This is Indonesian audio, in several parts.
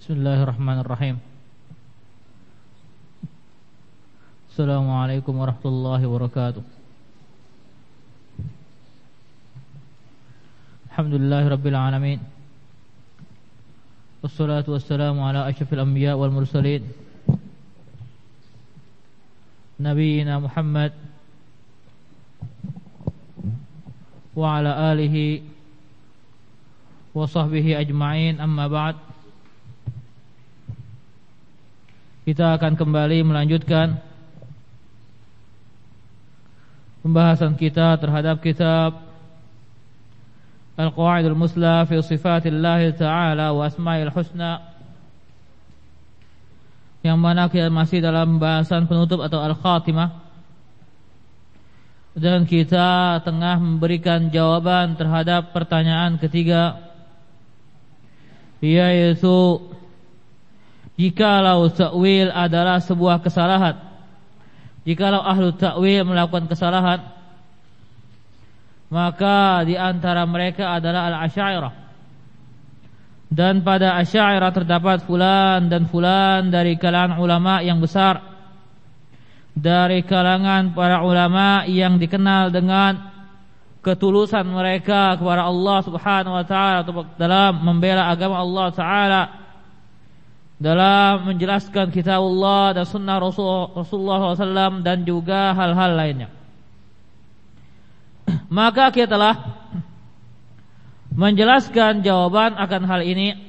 Bismillahirrahmanirrahim. Assalamualaikum warahmatullahi wabarakatuh. Alhamdulillahirabbil alamin. Wassalatu wassalamu ala asyrafil anbiya wal mursalin. Nabiyyina Muhammad wa ala alihi wa sahbihi ajma'in, amma ba'd. Kita akan kembali melanjutkan pembahasan kita terhadap kitab Al-Qawaidul Musla fi Sifatillah Ta'ala wa Asma'il Husna, yang mana kita masih dalam pembahasan penutup atau Al-Khatimah, dan kita tengah memberikan jawaban terhadap pertanyaan ketiga, yaitu jikalau ta'wil adalah sebuah kesalahan, jikalau ahlu ta'wil melakukan kesalahan, maka di antara mereka adalah al-Asy'ariyah. Dan pada Asy'ariyah terdapat fulan dan fulan dari kalangan ulama yang besar, dari kalangan para ulama yang dikenal dengan ketulusan mereka kepada Allah Subhanahu wa taala dalam membela agama Allah taala, dalam menjelaskan kitab Allah dan sunnah Rasulullah SAW, dan juga hal-hal lainnya. Maka kita telah menjelaskan jawaban akan hal ini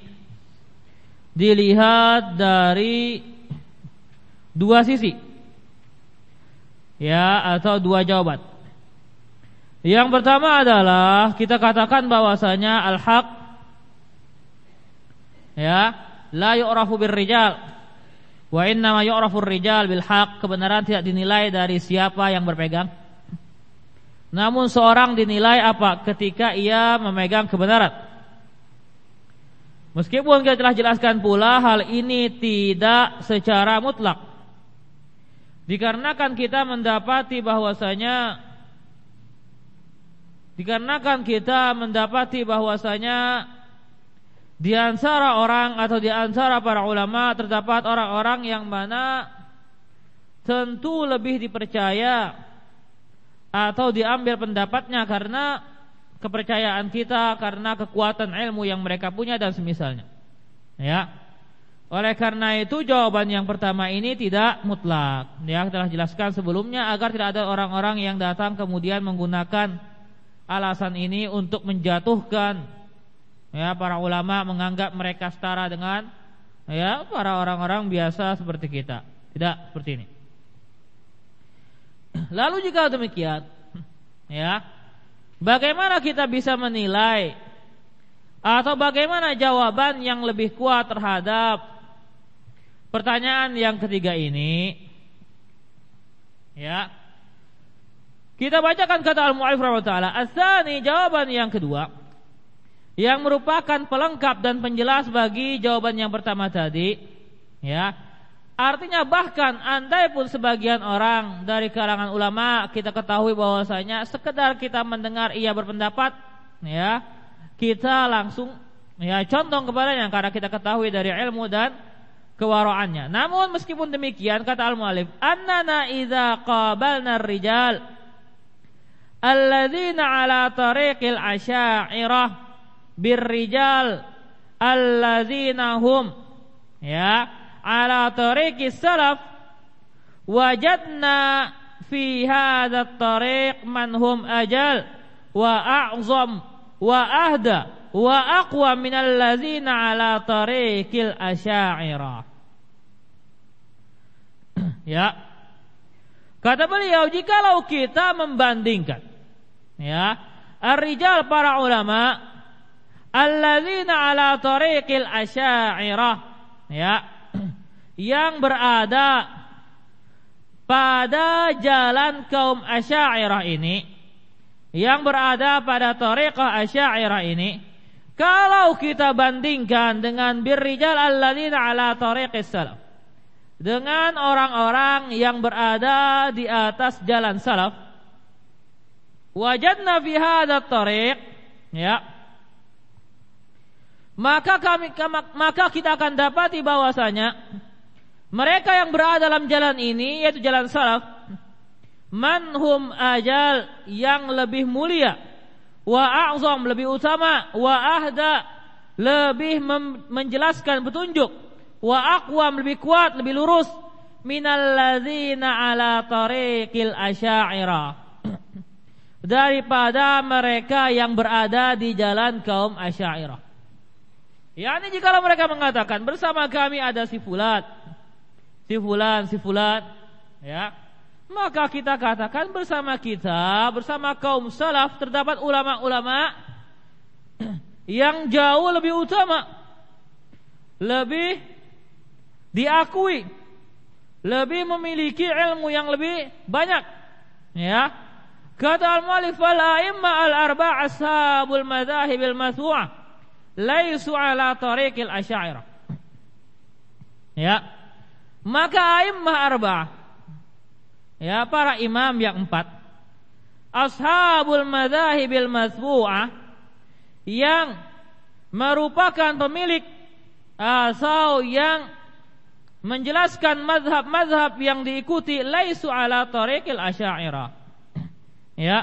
dilihat dari dua sisi, ya, atau dua jawaban. Yang pertama adalah kita katakan bahwasanya al-haq, ya, la yu'rafu birrijal wa innama yu'rafu ar-rijal bil haq. Kebenaran tidak dinilai dari siapa yang berpegang, namun seorang dinilai apa? Ketika ia memegang kebenaran. Meskipun kita telah jelaskan pula hal ini tidak secara mutlak, dikarenakan kita mendapati bahwasanya di antara orang atau di antara para ulama terdapat orang-orang yang mana tentu lebih dipercaya atau diambil pendapatnya karena kepercayaan kita, karena kekuatan ilmu yang mereka punya dan semisalnya. Ya. Oleh karena itu jawaban yang pertama ini tidak mutlak. Ya, telah jelaskan sebelumnya agar tidak ada orang-orang yang datang kemudian menggunakan alasan ini untuk menjatuhkan, ya, para ulama, menganggap mereka setara dengan, ya, para orang-orang biasa seperti kita. Tidak seperti ini. Lalu jika demikian, ya, bagaimana kita bisa menilai atau bagaimana jawaban yang lebih kuat terhadap pertanyaan yang ketiga ini? Ya, kita bacakan kata al-mu'allif rahimahullah. As-tsani, jawaban yang kedua, yang merupakan pelengkap dan penjelas bagi jawaban yang pertama tadi, ya. Artinya bahkan andai pun sebagian orang dari kalangan ulama kita ketahui bahwasanya sekedar kita mendengar ia berpendapat, ya, kita langsung, ya, condong kepadanya karena kita ketahui dari ilmu dan kewaraannya. Namun meskipun demikian, kata al-mu'allif, annana idza qabalna ar-rijal alladzina ala tariqil asy'ariyah birrijal alladzina hum, ya, ala tariqis salaf, wajadna fi hadha at-tariq man hum ajal wa a'zam wa ahda wa aqwa minal ladzina ala tariqil asy'ariyah. Ya, kata beliau, jikalau kita membandingkan, ya, ar-rijal, para ulama, alladzina ala tariqil asy'ariyah, ya, yang berada pada jalan kaum Asy'ariyah ini, yang berada pada tariqah Asy'ariyah ini, kalau kita bandingkan dengan birrijal alladzina ala tariqis salaf, dengan orang-orang yang berada di atas jalan salaf, wajadna fi hadzal tariq, ya, maka kita akan dapati bahwasanya mereka yang berada dalam jalan ini, yaitu jalan salaf, manhum ajal, yang lebih mulia, wa a'zam, lebih utama, wa ahda, lebih menjelaskan petunjuk, wa aqwam, lebih kuat, lebih lurus, minal ladzina ala tariqil asy'ariyah, daripada mereka yang berada di jalan kaum Asy'ariyah. Yani jika mereka mengatakan bersama kami ada si fulan, ya, maka kita katakan bersama kita, bersama kaum salaf terdapat ulama-ulama yang jauh lebih utama, lebih diakui, lebih memiliki ilmu yang lebih banyak. Ya, kata al-mu'allif, fal a'imma al-arba'a ashabul madzahib al-mathu'ah laisu ala tariqil asy'ariyah. Ya, maka a'immah arba'ah, ya, para imam yang 4, ashabul madzahibil matbu'ah, yang merupakan pemilik atau yang menjelaskan mazhab-mazhab yang diikuti, laisu ala tariqil asy'ariyah. Ya,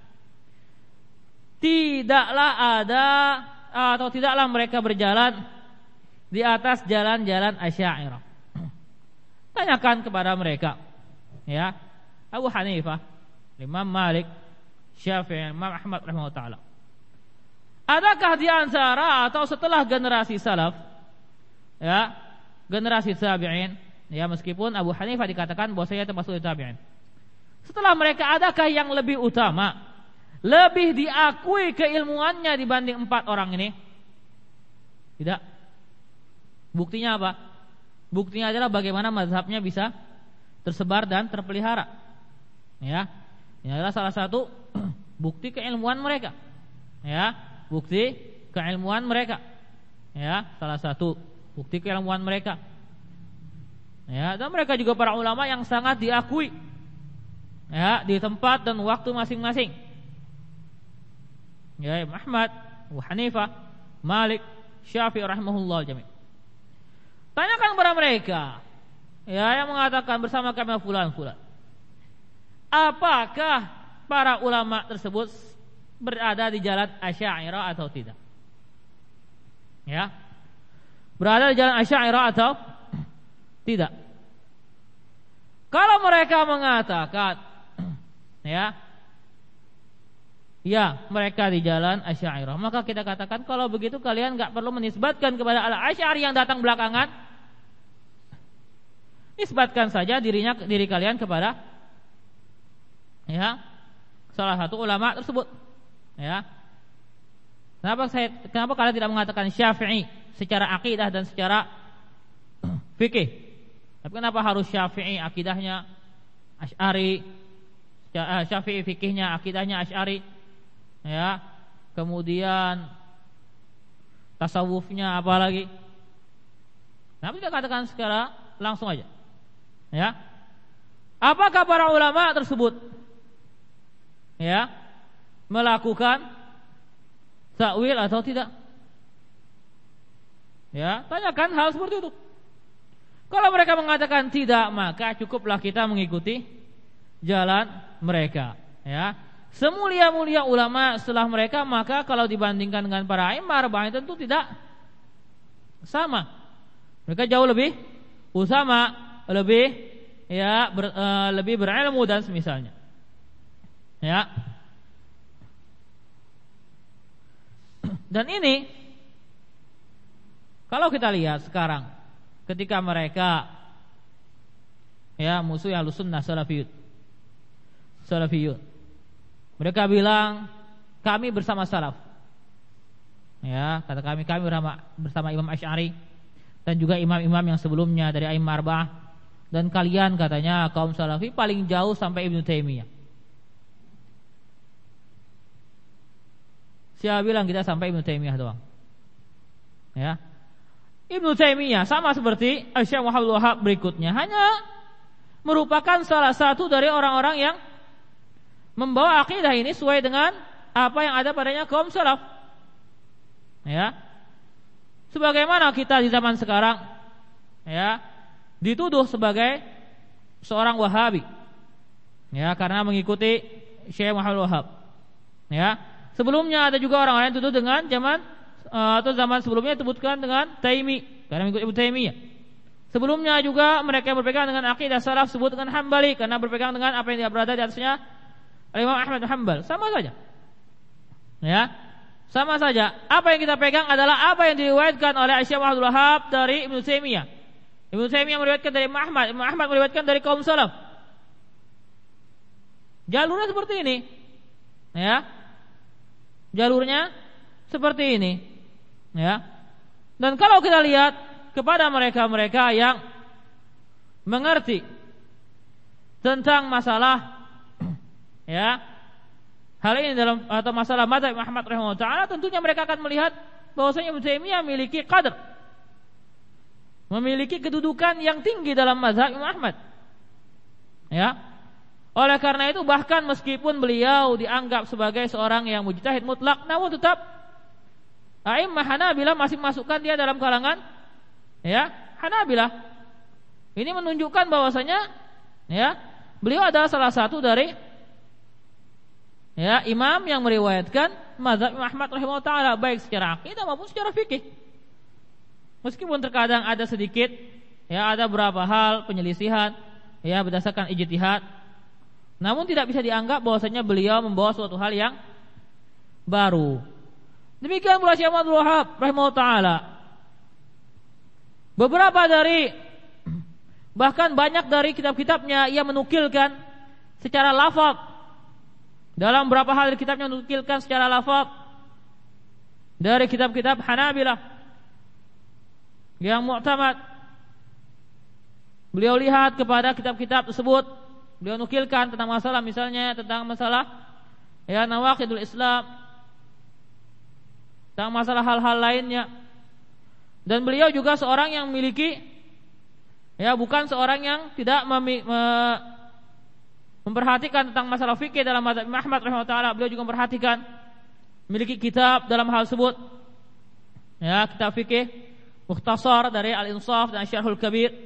tidaklah ada atau tidaklah mereka berjalan di atas jalan-jalan Asy'ariyah. Tanyakan kepada mereka, ya, Abu Hanifah, Imam Malik, Syafi'i, Imam Ahmad rahimahullah taala. Adakah di antara atau setelah generasi salaf, ya, generasi tabi'in, ya, meskipun Abu Hanifah dikatakan bahwasanya termasuk tabi'in, setelah mereka adakah yang lebih utama, lebih diakui keilmuannya dibanding 4 orang ini? Tidak. Buktinya apa? Buktinya adalah bagaimana mazhabnya bisa tersebar dan terpelihara. Ya, ini adalah salah satu bukti keilmuan mereka. Ya, bukti keilmuan mereka. Ya, salah satu bukti keilmuan mereka. Ya, dan mereka juga para ulama yang sangat diakui, ya, di tempat dan waktu masing-masing. Ya, Imam Ahmad, Abu Hanifah, Malik, Syafi'i rahimahullah jami'. Tanyakan kepada mereka, ya, yang mengatakan bersama kami fulan, apakah para ulama tersebut berada di jalan Asy'ariyah atau tidak? Ya, berada di jalan Asy'ariyah atau tidak? Kalau mereka mengatakan, ya, mereka di jalan Asy'ariyah, maka kita katakan kalau begitu kalian enggak perlu menisbatkan kepada Al-Asy'ari yang datang belakangan. Nisbatkan saja diri kalian kepada, ya, salah satu ulama tersebut. Ya. Kenapa kalian tidak mengatakan Syafi'i secara akidah dan secara fikih? Tapi kenapa harus Syafi'i akidahnya Asy'ari, Syafi'i fikihnya akidahnya Asy'ari? Ya, kemudian tasawufnya apa lagi? Kenapa tidak katakan secara langsung aja? Ya, apakah para ulama tersebut, ya, melakukan takwil atau tidak? Ya, tanyakan hal seperti itu. Kalau mereka mengatakan tidak, maka cukuplah kita mengikuti jalan mereka. Ya, semulia-mulia ulama setelah mereka, maka kalau dibandingkan dengan para a'immah arba'ah tentu tidak sama. Mereka jauh lebih utama, lebih, ya, lebih berilmu dan semisalnya. Ya. Dan ini kalau kita lihat sekarang ketika mereka, ya, musuh Ahlus Sunnah Salafiyun, mereka bilang kami bersama salaf. Ya, kata kami bersama Imam Asy'ari dan juga imam-imam yang sebelumnya dari a'immah arba'ah, dan kalian katanya kaum salafi paling jauh sampai Ibnu Taimiyah. Siapa bilang kita sampai Ibnu Taimiyah doang? Ya. Ibnu Taimiyah sama seperti Syekh Muhammad Wahab berikutnya, hanya merupakan salah satu dari orang-orang yang membawa akidah ini sesuai dengan apa yang ada padanya kaum salaf. Ya. sebagaimana kita di zaman sekarang ya dituduh sebagai seorang Wahabi ya karena mengikuti Syekh Muhammad Wahab. Ya, sebelumnya ada juga orang lain tuduh dengan zaman sebelumnya disebutkan dengan Taimi karena mengikuti Ibnu Taimiyah. Sebelumnya juga mereka yang berpegang dengan akidah salaf sebut dengan Hambali karena berpegang dengan apa yang dia berada di atasnya Imam Ahmad bin Hanbal. Sama saja. Ya. Sama saja. Apa yang kita pegang adalah apa yang diriwayatkan oleh Syekh Muhammad Wahab dari Ibnu Taimiyah. Ibnu Taimiyah meriwayatkan dari Imam Ahmad, Imam Ahmad meriwayatkan dari kaum salaf. Jalurnya seperti ini. Ya. Jalurnya seperti ini. Ya. Dan kalau kita lihat kepada mereka-mereka yang mengerti tentang masalah ya hal ini dalam atau masalah mazhab Imam Ahmad rahimahullah taala, tentunya mereka akan melihat bahwasanya Ibnu Taimiyah memiliki qadar, memiliki kedudukan yang tinggi dalam mazhab Imam Ahmad. Ya. Oleh karena itu bahkan meskipun beliau dianggap sebagai seorang yang mujtahid mutlak, namun tetap a'immah Hanabilah masih masukkan dia dalam kalangan ya Hanabilah. Ini menunjukkan bahwasanya ya beliau adalah salah satu dari ya imam yang meriwayatkan mazhab Imam Ahmad rahimahullah taala baik secara akidah maupun secara fikih. Meskipun terkadang ada sedikit ya ada beberapa hal penyelisihan ya berdasarkan ijtihad, namun tidak bisa dianggap bahwasanya beliau membawa suatu hal yang baru. Demikian pula Syekh Muhammad Wahab rahimahullah taala. Beberapa dari bahkan banyak dari kitab-kitabnya ia menukilkan secara lafaz. Dalam beberapa hal dari kitabnya menukilkan secara lafaz dari kitab-kitab Hanabilah yang mu'tamad. Beliau lihat kepada kitab-kitab tersebut, beliau nukilkan tentang masalah misalnya tentang masalah ya nawaqidul Islam, tentang masalah hal-hal lainnya. Dan beliau juga seorang yang memiliki ya bukan seorang yang tidak memperhatikan tentang masalah fikih dalam mazhab Imam Ahmad rahimahullah taala. Beliau juga memperhatikan memiliki kitab dalam hal tersebut. Ya, kitab fikih mukhtasar dari Al-Insaf dan Syarhul Kabir.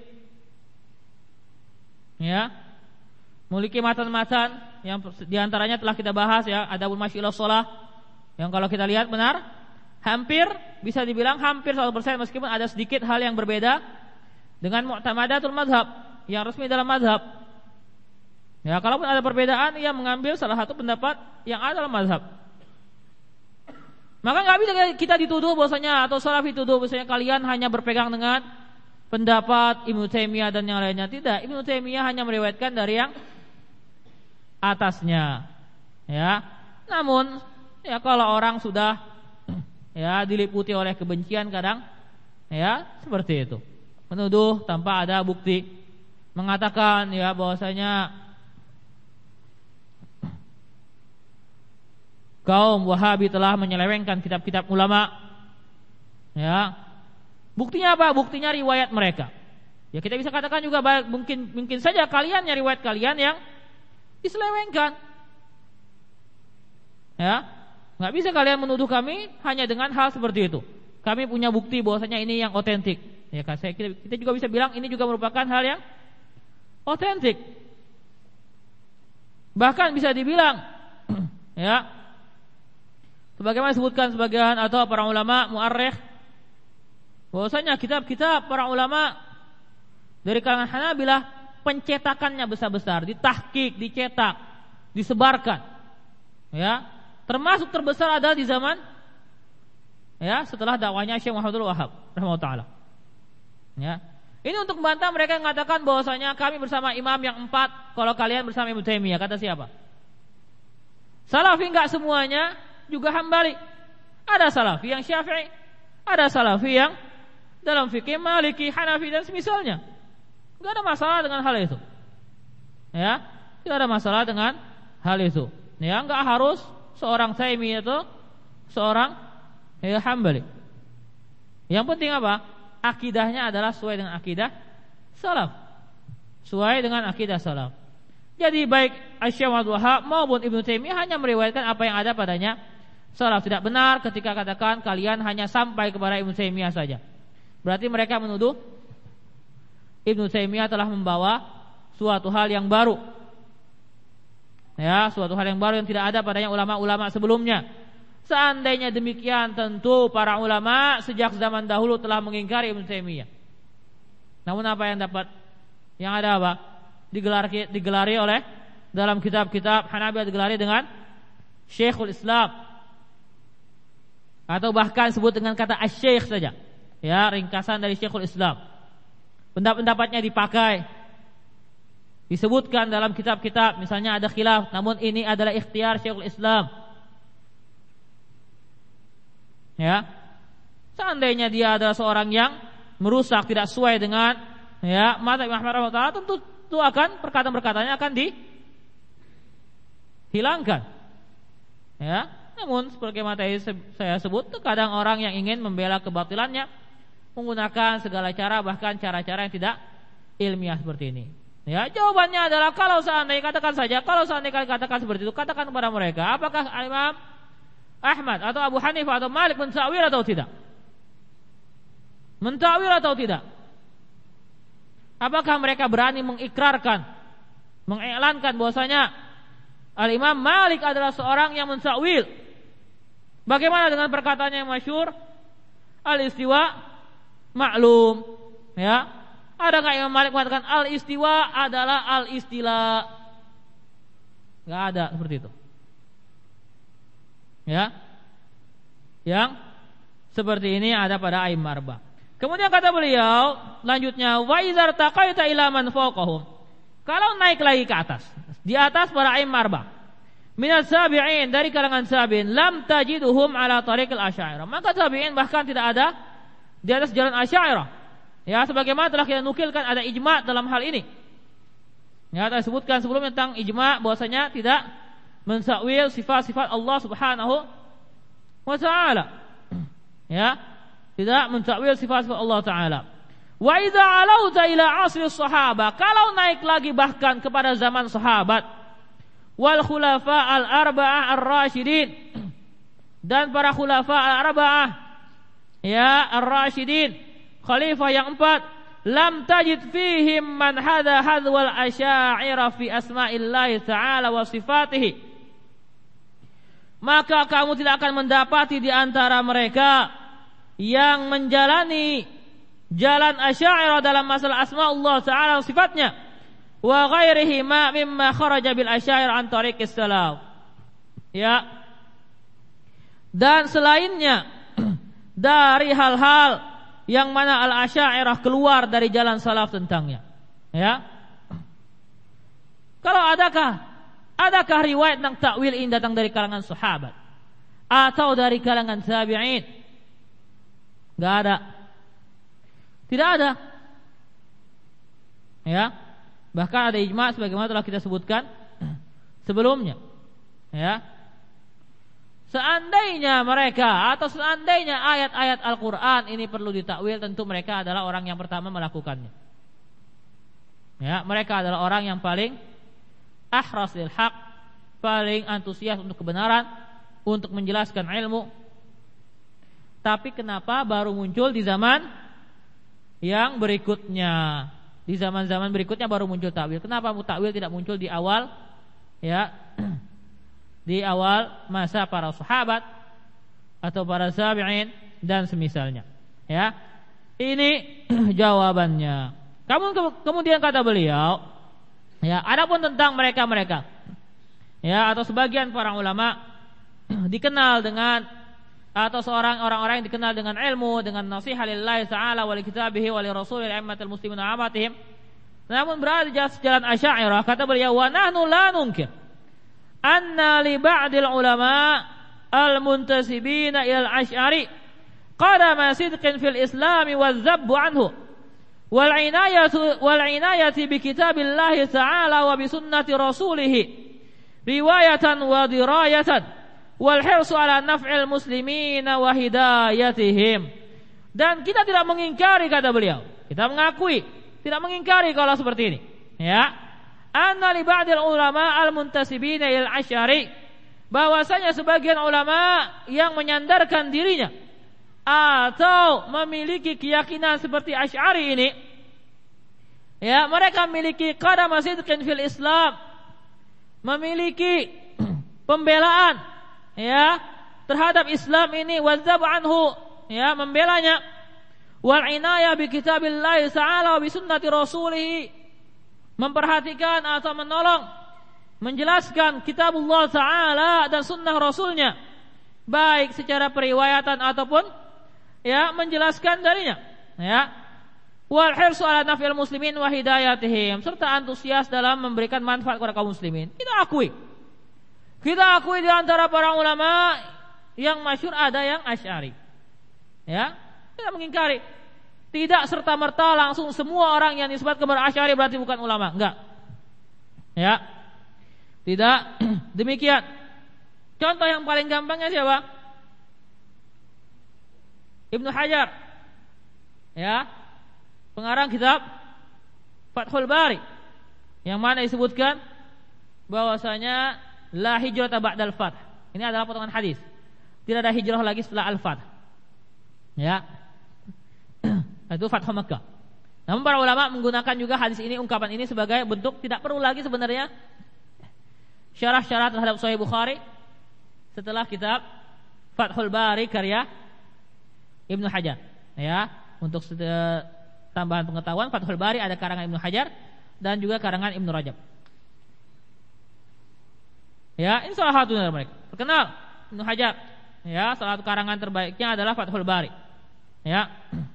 Ya. Memiliki matan-matan yang diantaranya telah kita bahas ya, Adabul Masyilah Shalah yang kalau kita lihat benar hampir bisa dibilang hampir 100% meskipun ada sedikit hal yang berbeda dengan mu'tamadatul mazhab yang resmi dalam mazhab. Ya, kalaupun ada perbedaan ia mengambil salah satu pendapat yang ada dalam mazhab. Maka enggak bisa kita dituduh bahwasanya atau salafi dituduh bahwasanya kalian hanya berpegang dengan pendapat Ibnu Taimiyah dan yang lainnya. Tidak, Ibnu Taimiyah hanya meriwayatkan dari yang atasnya. Ya. Namun ya kalau orang sudah ya diliputi oleh kebencian kadang ya seperti itu, menuduh tanpa ada bukti, mengatakan ya bahwasanya kaum Wahabi telah menyelewengkan kitab-kitab ulama. Ya. Buktinya apa? Buktinya riwayat mereka. Ya kita bisa katakan juga mungkin saja kalian riwayat kalian yang diselewengkan. Ya. Nggak bisa kalian menuduh kami hanya dengan hal seperti itu. Kami punya bukti bahwasanya ini yang otentik. Ya kan, kita juga bisa bilang ini juga merupakan hal yang otentik. Bahkan bisa dibilang, ya, sebagaimana disebutkan sebagian atau para ulama mu'arrikh, bahwasanya kitab-kitab para ulama dari kalangan Hanabilah pencetakannya besar-besar, ditahqiq, dicetak, disebarkan, ya. Termasuk terbesar adalah di zaman ya setelah dakwahnya Syekh Muhammad Wahab rahimahullah taala. Ya. Ini untuk membantah mereka yang mengatakan bahwasanya kami bersama imam yang 4 kalau kalian bersama Ibnu Taimiyah. Kata siapa? Salafi enggak semuanya juga Hambali. Ada salafi yang Syafi'i, ada salafi yang dalam fikih Maliki, Hanafi dan semisalnya. Enggak ada masalah dengan hal itu. Ya, tidak ada masalah dengan hal itu. Ya, enggak harus seorang Taimi itu seorang ya Hambali. Yang penting apa? Akidahnya adalah sesuai dengan akidah salaf. Sesuai dengan akidah salaf. Jadi baik Syekh Muhammad Wahab maupun Ibnu Taimiyah hanya meriwayatkan apa yang ada padanya salaf tidak benar ketika katakan kalian hanya sampai kepada Ibnu Taimiyah saja. Berarti mereka menuduh Ibnu Taimiyah telah membawa suatu hal yang baru. Ya, suatu hal yang baru yang tidak ada padanya ulama-ulama sebelumnya. Seandainya demikian, tentu para ulama sejak zaman dahulu telah mengingkari Ibnu Taimiyah. Namun apa yang dapat? Yang ada apa? Digelari oleh dalam kitab-kitab Hanafi digelari dengan Syekhul Islam, atau bahkan sebut dengan kata asy-syekh saja. Ya, ringkasan dari Syekhul Islam. Pendapat-pendapatnya dipakai, disebutkan dalam kitab-kitab, misalnya ada khilaf, namun ini adalah ikhtiar Syekhul Islam. Ya, seandainya dia adalah seorang yang merusak, tidak sesuai dengan ya mazhab Imam Ahmad rahimahullah, tentu akan perkataan-perkataannya akan dihilangkan. Ya, namun sebagaimana tadi saya sebut, terkadang orang yang ingin membela kebatilannya menggunakan segala cara, bahkan cara-cara yang tidak ilmiah seperti ini. Ya, jawabannya adalah kalau seandainya katakan seperti itu, katakan kepada mereka, apakah Imam Ahmad atau Abu Hanifah atau Malik mentakwil atau tidak? Mentakwil atau tidak? Apakah mereka berani mengikrarkan, mengiklankan bahwasanya Al-Imam Malik adalah seorang yang mentakwil? Bagaimana dengan perkataannya yang masyhur, al-istiwa maklum? Ya, ada nggak Imam Malik mengatakan al-istiwa adalah al-istila? Nggak ada seperti itu. Ya, yang seperti ini ada pada a'immah arba'. Kemudian kata beliau, lanjutnya, wa idzar taqaita ila man fawqahum. Kalau naik lagi ke atas, di atas para a'immah arba', minat sabi'in, dari kalangan sabi'in, lam tajiduhum ala tariqil asy'ariyah. Maka sabi'in bahkan tidak ada di atas jalan asy'ariyah. Ya, sebagaimana telah kita nukilkan ada ijma' dalam hal ini. Ya, kita sebutkan sebelumnya tentang ijma' bahwasanya tidak mensakwil sifat-sifat Allah Subhanahu wa taala. Ya, tidak mensakwil sifat-sifat Allah taala. Wa idza alauta ila asri sahabah, kalau naik lagi bahkan kepada zaman sahabat, wal khulafa al-arba'ah ar-rasyidin, dan para khulafa al-arba'ah ya ar-rasyidin, khalifah yang 4, lam tajid fihim man hadha hadwal asy'ariyah fi asma'illahi ta'ala wa sifatihi. Maka kamu tidak akan mendapati di antara mereka yang menjalani jalan asy'ariyah dalam masalah asma Allah Ta'ala dan sifatnya, wa ghairihi ma mimma kharaja bil asy'ariyah an tariqis salaf. Ya, dan selainnya dari hal-hal yang mana al-asy'ariyah keluar dari jalan salaf tentangnya. Ya, kalau adakah riwayat tentang takwil ini datang dari kalangan sahabat atau dari kalangan tabi'in? Enggak ada. Tidak ada. Ya. Bahkan ada ijma' sebagaimana telah kita sebutkan sebelumnya. Ya. Seandainya mereka atau seandainya ayat-ayat Al-Qur'an ini perlu ditakwil, tentu mereka adalah orang yang pertama melakukannya. Ya, mereka adalah orang yang paling ahras lil haq, paling antusias untuk kebenaran, untuk menjelaskan ilmu. Tapi kenapa baru muncul di zaman yang berikutnya? Di zaman-zaman berikutnya baru muncul takwil. Kenapa takwil tidak muncul di awal? Ya, di awal masa para sahabat atau para tabi'in dan semisalnya. Ya, ini jawabannya. Kemudian kata beliau, ya, adapun tentang mereka-mereka, ya, atau sebagian para ulama dikenal dengan, atau seorang orang-orang yang dikenal dengan ilmu, dengan nasihat lillahi ta'ala wa li kitabihi wa li rasulil a'immatil muslimin wa amatihim, namun berada di jalan asy'ariyah, kata beliau, wa nahnu la nunkir anna li ba'dil ulama al-muntasibina ila al-asy'ari qadama sidqin fil islami wa zabbu anhu wal inayati bi kitabillahi ta'ala wa bi sunnati rasulih riwayatan wa dirayatan wal hirsu ala naf'il muslimina wa hidayatihim. Dan kita tidak mengingkari, kata beliau, kita mengakui, tidak mengingkari kalau seperti ini. Ya, anna li ba'dil ulama al-muntasibina ilal asy'ari, bahwasanya sebagian ulama yang menyandarkan dirinya atau memiliki keyakinan seperti Asy'ari ini, ya, mereka memiliki qadama sidqin fil Islam, memiliki pembelaan, ya, terhadap Islam ini, wazab anhu, ya, membelanya, wal inayah bi kitabillah ta'ala wa bi sunnati rasulih, memperhatikan atau menolong menjelaskan kitabullah ta'ala dan sunnah rasulnya, baik secara periwayatan ataupun, ya, menjelaskan darinya, ya, wal hirsu ala naf'il muslimin wa hidayatihim, serta antusias dalam memberikan manfaat kepada kaum muslimin. Kita akui di antara para ulama yang masyhur ada yang Asy'ari, ya, tidak mengingkari. Tidak serta-merta langsung semua orang yang disebut kepada Asy'ari berarti bukan ulama, enggak, ya, tidak demikian. Contoh yang paling gampangnya siapa? Ibnu Hajar, ya, pengarang kitab Fathul Bari, yang mana disebutkan bahwasanya la hijrata ba'dal fath. Ini adalah potongan hadis. Tidak ada hijrah lagi setelah al-fath. Ya. Itu Fathul Makkah. Namun para ulama menggunakan juga hadis ini, ungkapan ini sebagai bentuk tidak perlu lagi sebenarnya syarah-syarah terhadap Sahih Bukhari setelah kitab Fathul Bari karya Ibnu Hajar. Ya, untuk tambahan pengetahuan, Fathul Bari ada karangan Ibnu Hajar dan juga karangan Ibnu Rajab. Ya, ini salah satu dari mereka. Terkenal Ibnu Hajar. Ya, salah satu karangan terbaiknya adalah Fathul Bari. Ya.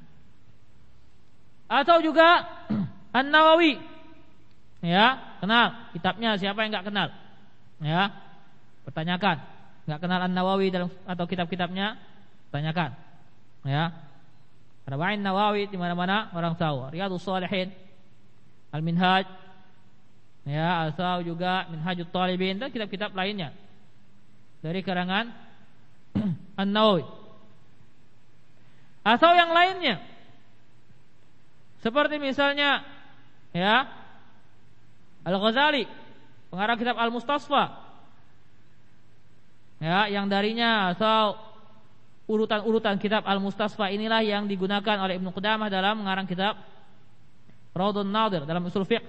Atau juga An-Nawawi. Ya, kenal kitabnya, siapa yang enggak kenal? Ya. Pertanyakan. Enggak kenal An-Nawawi dalam atau kitab-kitabnya? Tanyakan. Ya. Arba'in Nawawi di mana-mana orang tahu. Riyadhus Shalihin, Al-Minhaj, ya, atau juga Minhajut Talibin dan kitab-kitab lainnya dari karangan An-Nawawi. Atau yang lainnya, seperti misalnya, ya, Al-Ghazali, pengarang kitab Al-Mustasfa, ya, yang darinya atau urutan-urutan kitab Al-Mustasfa inilah yang digunakan oleh Ibnu Qudamah dalam mengarang kitab Raudhun Nadir dalam usul fiqh.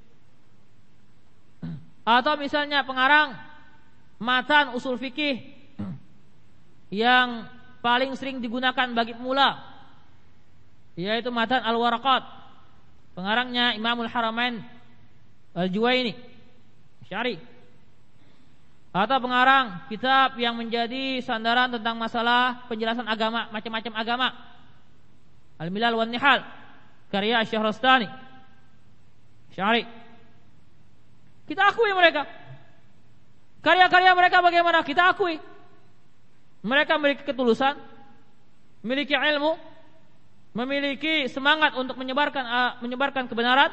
Atau misalnya pengarang matan usul fikih yang paling sering digunakan bagi pemula, yaitu matan Al-Waraqat, pengarangnya Imamul Haramain Al-Juwaini Syari. Atau pengarang kitab yang menjadi sandaran tentang masalah penjelasan agama, macam-macam agama, Al-Milal wan Nihal karya Syahrastani Syari. Kita akui mereka. Karya-karya mereka bagaimana? Kita akui. Mereka memiliki ketulusan, memiliki ilmu, memiliki semangat untuk menyebarkan kebenaran.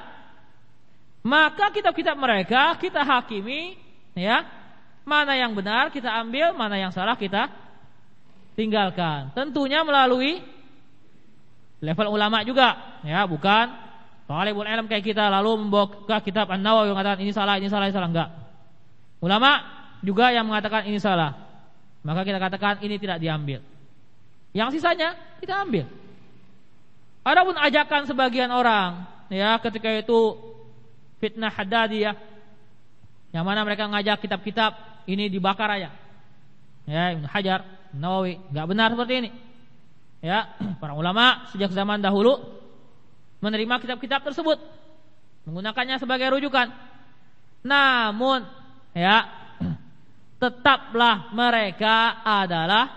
Maka kitab-kitab mereka kita hakimi, ya, mana yang benar kita ambil, mana yang salah kita tinggalkan. Tentunya melalui level ulama juga, ya, bukan talibul ilm kayak kita lalu membawa kitab An-Nawawi yang mengatakan ini salah, enggak. Ulama juga yang mengatakan ini salah, maka kita katakan ini tidak diambil. Yang sisanya kita ambil. Adapun ajakan sebagian orang, ya, ketika itu fitnah Haddadiyah, yang mana mereka ngajak kitab-kitab ini dibakar aja, ya, Ibnu Hajar, Nawawi, enggak benar seperti ini. Ya, para ulama sejak zaman dahulu menerima kitab-kitab tersebut, menggunakannya sebagai rujukan. Namun, ya, tetaplah mereka adalah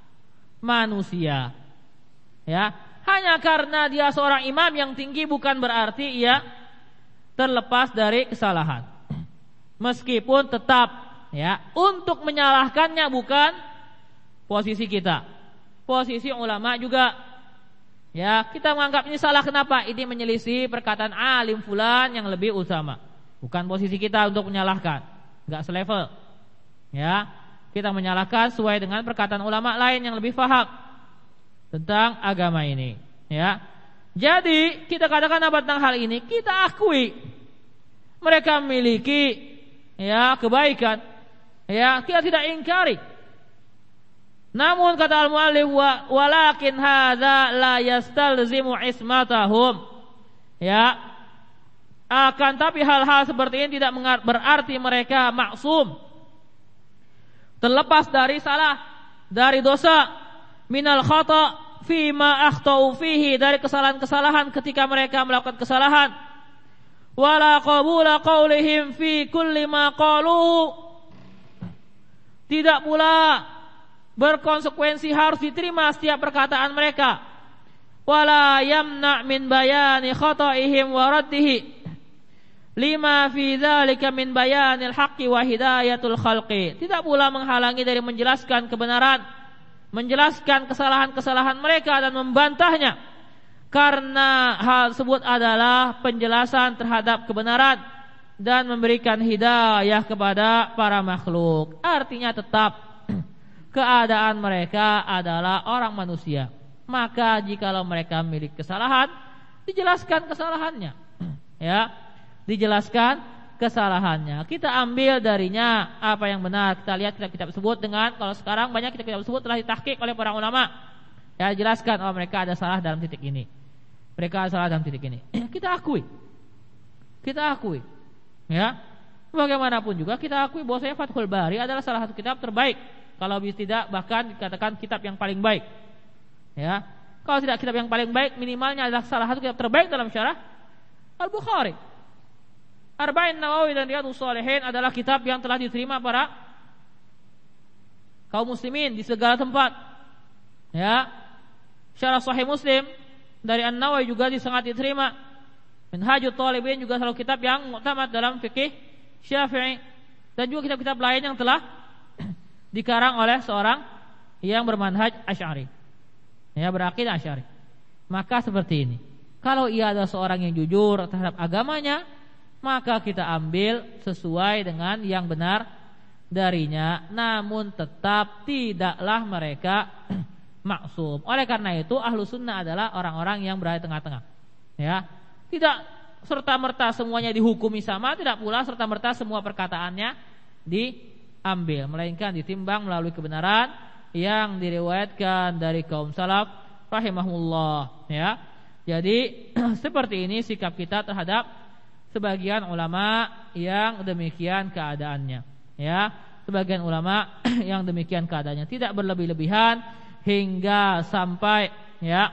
manusia. Ya, hanya karena dia seorang imam yang tinggi bukan berarti ia terlepas dari kesalahan. Meskipun tetap, ya, untuk menyalahkannya bukan posisi kita. Posisi ulama juga, ya, kita menganggap ini salah. Kenapa? Ini menyelisih perkataan alim fulan yang lebih utama. Bukan posisi kita untuk menyalahkan, enggak selevel. Ya, kita menyalahkan sesuai dengan perkataan ulama lain yang lebih paham tentang agama ini. Ya, jadi kita katakan apa tentang hal ini? Kita akui mereka memiliki, ya, kebaikan, Ya, kita tidak ingkari. Namun kata al-muallif walakin hadza la yastalzimu ismatahum. Ya. Akan tapi hal-hal seperti ini tidak berarti mereka maksum, terlepas dari salah, dari dosa, minal khata fi ma akhtau fihi, dari kesalahan-kesalahan ketika mereka melakukan kesalahan. Wala qabula qaulihim fi kulli ma qalu, tidak pula berkonsekuensi harus diterima setiap perkataan mereka. Wala yamna min bayani khata'ihim wa raddihi lima fi dzalika min bayanil haqqi wa hidayatul khalqi. Tidak pula menghalangi dari menjelaskan kebenaran, menjelaskan kesalahan-kesalahan mereka dan membantahnya, karena hal tersebut adalah penjelasan terhadap kebenaran dan memberikan hidayah kepada para makhluk. Artinya tetap keadaan mereka adalah orang manusia. Maka jikalau mereka memiliki kesalahan, dijelaskan kesalahannya. Ya, dijelaskan kesalahannya. Kita ambil darinya apa yang benar. Kita lihat kitab-kitab tersebut dengan, kalau sekarang banyak kitab-kitab tersebut telah ditahqiq oleh para ulama. Ya, jelaskan mereka ada salah dalam titik ini. Mereka ada salah dalam titik ini. Kita akui. Kita akui. Ya. Bagaimanapun juga kita akui bahwasanya Fathul Bari adalah salah satu kitab terbaik. Kalau bisa tidak bahkan dikatakan kitab yang paling baik. Ya. Kalau tidak kitab yang paling baik, minimalnya adalah salah satu kitab terbaik dalam syarah Al-Bukhari. Arba'in Nawawi dan Riyadhus Shalihin adalah kitab yang telah diterima para kaum muslimin di segala tempat. Ya. Syarah Sahih Muslim dari An-Nawawi juga sangat diterima. Minhajut Talibin juga salah kitab yang mu'tamad dalam fikih Syafi'i, dan juga kitab-kitab lain yang telah dikarang oleh seorang yang bermanhaj Asy'ari. Ya, berakidah Asy'ari. Maka seperti ini. Kalau ia adalah seorang yang jujur terhadap agamanya, maka kita ambil sesuai dengan yang benar darinya. Namun tetap tidaklah mereka maksum. Oleh karena itu ahlu sunnah adalah orang-orang yang berada di tengah-tengah. Ya, tidak serta-merta semuanya dihukumi sama, tidak pula serta-merta semua perkataannya diambil, melainkan ditimbang melalui kebenaran yang diriwayatkan dari kaum salaf rahimahullah. Ya, jadi seperti ini sikap kita terhadap sebagian ulama yang demikian keadaannya. Ya, sebagian ulama yang demikian keadaannya, tidak berlebih-lebihan hingga sampai ya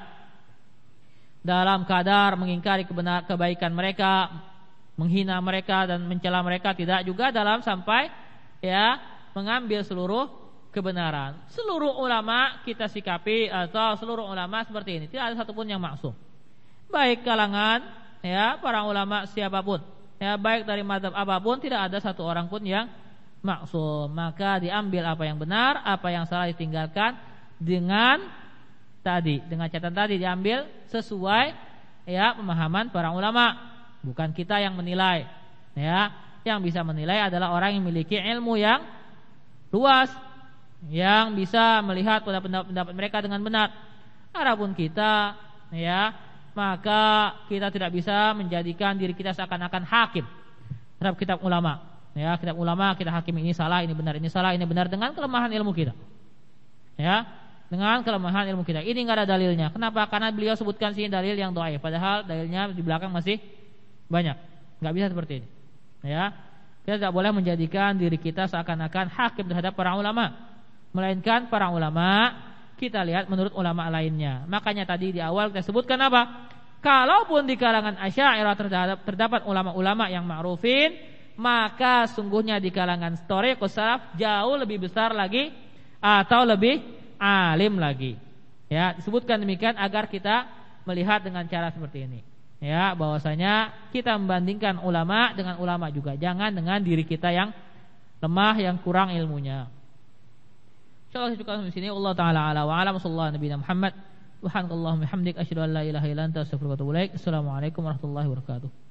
dalam kadar mengingkari kebaikan mereka, menghina mereka dan mencela mereka, tidak juga dalam sampai ya mengambil seluruh kebenaran. Seluruh ulama kita sikapi, atau seluruh ulama seperti ini, tidak ada satupun yang maksum. Baik kalangan ya para ulama siapapun, ya baik dari mazhab apapun, tidak ada satu orang pun yang maksum. Maka diambil apa yang benar, apa yang salah ditinggalkan dengan catatan tadi, diambil sesuai ya pemahaman para ulama. Bukan kita yang menilai. Ya, yang bisa menilai adalah orang yang memiliki ilmu yang luas, yang bisa melihat pendapat mereka dengan benar. Adapun kita ya, maka kita tidak bisa menjadikan diri kita seakan-akan hakim terhadap kitab ulama. Ya, kitab ulama kita hakim, ini salah, ini benar, ini salah, ini benar, dengan kelemahan ilmu kita. Ya, dengan kelemahan ilmu kita. Ini enggak ada dalilnya. Kenapa? Karena beliau sebutkan sini dalil yang dhaif, padahal dalilnya di belakang masih banyak. Enggak bisa seperti ini. Ya, kita tidak boleh menjadikan diri kita seakan-akan hakim terhadap para ulama, melainkan para ulama kita lihat menurut ulama lainnya. Makanya tadi di awal kita sebutkan apa? Kalaupun di kalangan Asy'ariyah terdapat ulama-ulama yang ma'rufin, maka sungguhnya di kalangan thariqus salaf jauh lebih besar lagi atau lebih alim lagi. Ya, disebutkan demikian agar kita melihat dengan cara seperti ini. Ya, bahwasanya kita membandingkan ulama dengan ulama juga, jangan dengan diri kita yang lemah, yang kurang ilmunya. Insyaallah saya cukupkan di sini. Allah taala ala wa alam sallallahu nabiyana Muhammad. Subhanakallahumma hamdik asyhadu an la ilaha illa anta astaghfiruka wa atubu ilaik. Assalamualaikum warahmatullahi wabarakatuh.